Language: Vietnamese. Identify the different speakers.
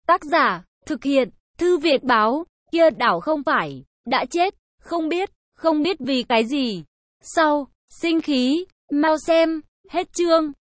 Speaker 1: Tác giả, thực hiện, Thư Việt báo, kia đảo không phải, đã chết, không biết vì cái gì. Sau, sinh khí, mau xem, hết chương.